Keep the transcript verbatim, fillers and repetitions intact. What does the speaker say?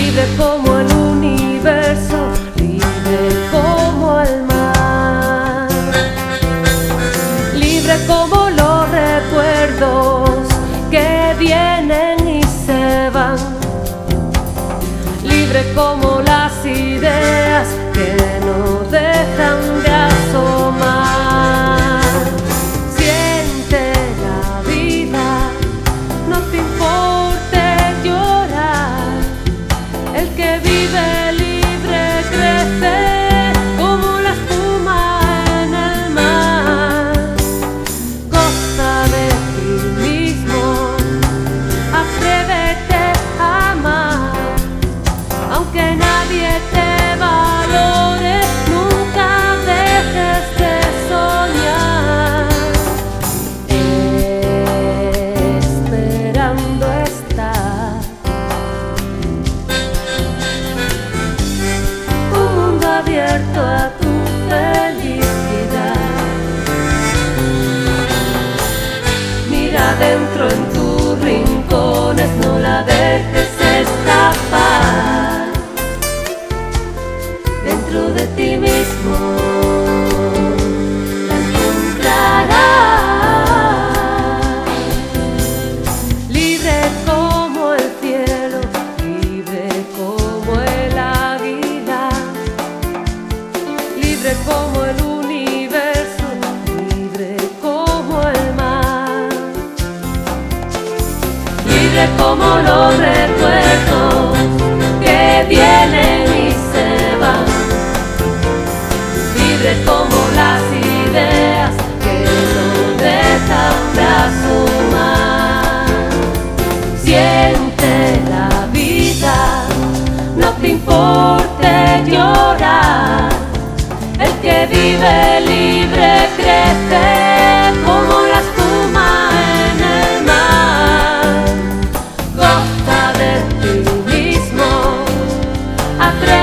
libre como el universo, libre como el mar, libre como los recuerdos que vienen y se van, libre como las ideas que no dejan de asomar. Siente la vida, no te importe llorar, el que vive libre crece como la espuma en el mar. Goza de ti mismo, atrévete a amar, aunque nadie te valore, nunca dejes de soñar. Esperando estar un mundo abierto a tu felicidad. Mira dentro en tus rincones, no la dejes escapar. Dentro de ti mismo la encontrarás. Libre como el cielo, libre como el águila, libre como el universo, libre como el mar, libre como los recuerdos que vienen y se van, libre como las ideas que no dejan de asomar. Siente la vida, no te importe llorar, el que vive libre crece como la espuma en el mar. Goza de ti mismo, atrévete